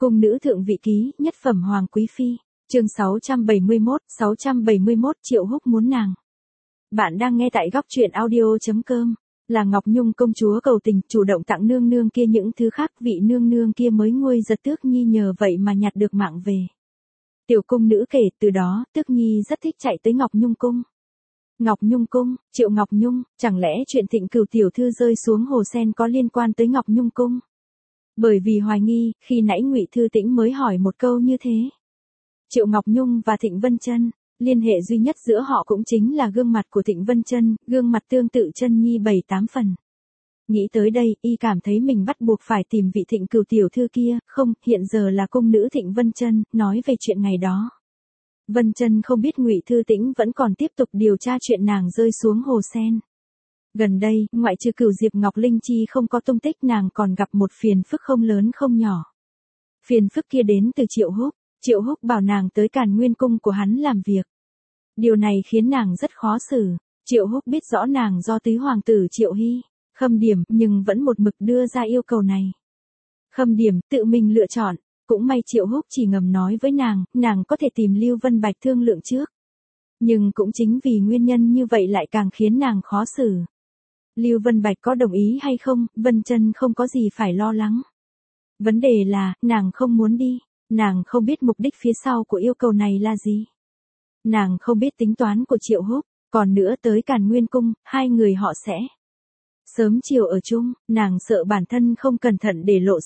Cung nữ thượng vị ký, nhất phẩm hoàng quý phi, chương 671 Triệu Húc muốn nàng. Bạn đang nghe tại góc truyện audio.com, là Ngọc Nhung công chúa cầu tình, chủ động tặng nương nương kia những thứ khác, vị nương nương kia mới nguôi giật Tước Nhi nhờ vậy mà nhặt được mạng về. Tiểu cung nữ kể, từ đó, Tước Nhi rất thích chạy tới Ngọc Nhung cung. Ngọc Nhung cung, Triệu Ngọc Nhung, chẳng lẽ chuyện Thịnh Cửu tiểu thư rơi xuống hồ sen có liên quan tới Ngọc Nhung cung? Bởi vì hoài nghi, khi nãy Ngụy Thư Tĩnh mới hỏi một câu như thế. Triệu Ngọc Nhung và Thịnh Vân Chân, liên hệ duy nhất giữa họ cũng chính là gương mặt của Thịnh Vân Chân, gương mặt tương tự Chân Nhi 7-8 phần. Nghĩ tới đây, y cảm thấy mình bắt buộc phải tìm vị Thịnh Cửu tiểu thư kia, không, hiện giờ là cung nữ Thịnh Vân Chân, nói về chuyện ngày đó. Vân Chân không biết Ngụy Thư Tĩnh vẫn còn tiếp tục điều tra chuyện nàng rơi xuống hồ sen. Gần đây, ngoại trừ Cửu Diệp Ngọc Linh Chi không có tung tích, nàng còn gặp một phiền phức không lớn không nhỏ. Phiền phức kia đến từ Triệu Húc. Triệu Húc bảo nàng tới Càn Nguyên cung của hắn làm việc. Điều này khiến nàng rất khó xử. Triệu Húc biết rõ nàng do tứ hoàng tử Triệu Hy, Khâm Điểm, nhưng vẫn một mực đưa ra yêu cầu này. Khâm Điểm tự mình lựa chọn, cũng may Triệu Húc chỉ ngầm nói với nàng có thể tìm Lưu Vân Bạch thương lượng trước. Nhưng cũng chính vì nguyên nhân như vậy lại càng khiến nàng khó xử. Lưu Vân Bạch có đồng ý hay không, Vân Chân không có gì phải lo lắng. Vấn đề là, nàng không muốn đi, nàng không biết mục đích phía sau của yêu cầu này là gì. Nàng không biết tính toán của Triệu Húc, còn nữa tới Càn Nguyên cung, hai người họ sẽ sớm chiều ở chung, nàng sợ bản thân không cẩn thận để lộ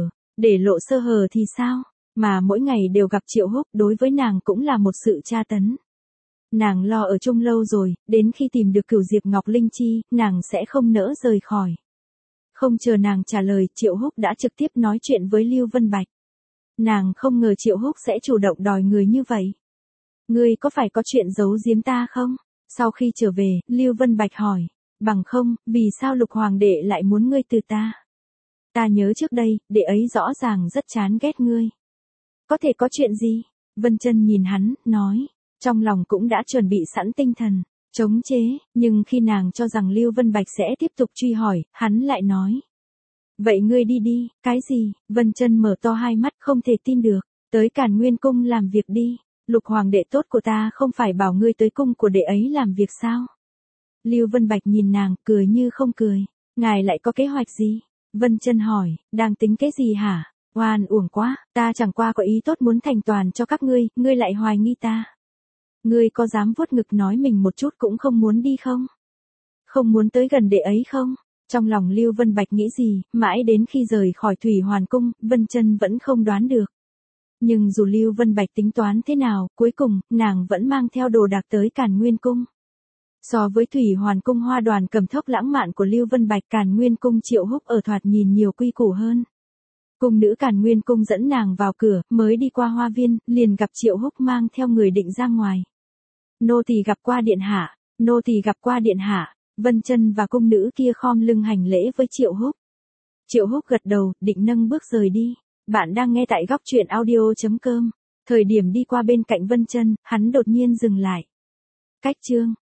sơ hở thì sao, mà mỗi ngày đều gặp Triệu Húc đối với nàng cũng là một sự tra tấn. Nàng lo ở chung lâu rồi, đến khi tìm được Cửu Diệp Ngọc Linh Chi, nàng sẽ không nỡ rời khỏi. Không chờ nàng trả lời, Triệu Húc đã trực tiếp nói chuyện với Lưu Vân Bạch. Nàng không ngờ Triệu Húc sẽ chủ động đòi người như vậy. Ngươi có phải có chuyện giấu giếm ta không? Sau khi trở về, Lưu Vân Bạch hỏi, bằng không, vì sao Lục Hoàng đệ lại muốn ngươi từ ta? Ta nhớ trước đây, đệ ấy rõ ràng rất chán ghét ngươi. Có thể có chuyện gì? Vân Chân nhìn hắn, nói. Trong lòng cũng đã chuẩn bị sẵn tinh thần, chống chế, nhưng khi nàng cho rằng Lưu Vân Bạch sẽ tiếp tục truy hỏi, hắn lại nói. Vậy ngươi đi đi, cái gì? Vân Chân mở to hai mắt không thể tin được, tới Càn Nguyên cung làm việc đi, Lục Hoàng đệ tốt của ta không phải bảo ngươi tới cung của đệ ấy làm việc sao? Lưu Vân Bạch nhìn nàng, cười như không cười, ngài lại có kế hoạch gì? Vân Chân hỏi, đang tính cái gì hả? Oan uổng quá, ta chẳng qua có ý tốt muốn thành toàn cho các ngươi, ngươi lại hoài nghi ta. Ngươi có dám vuốt ngực nói mình một chút cũng không muốn đi không? Không muốn tới gần đệ ấy không? Trong lòng Lưu Vân Bạch nghĩ gì, mãi đến khi rời khỏi Thủy Hoàn cung, Vân Chân vẫn không đoán được. Nhưng dù Lưu Vân Bạch tính toán thế nào, cuối cùng, nàng vẫn mang theo đồ đạc tới Càn Nguyên cung. So với Thủy Hoàn cung hoa đoàn cầm thốc lãng mạn của Lưu Vân Bạch, Càn Nguyên cung Triệu Húc ở thoạt nhìn nhiều quy củ hơn. Cung nữ Càn Nguyên cung dẫn nàng vào cửa, mới đi qua hoa viên, liền gặp Triệu Húc mang theo người định ra ngoài. Nô tỳ gặp qua điện hạ, nô tỳ gặp qua điện hạ. Vân Chân và cung nữ kia khom lưng hành lễ với Triệu Húc. Triệu Húc gật đầu, định nâng bước rời đi. Bạn đang nghe tại góc truyện audio.com. Thời điểm đi qua bên cạnh Vân Chân, hắn đột nhiên dừng lại. Cách chương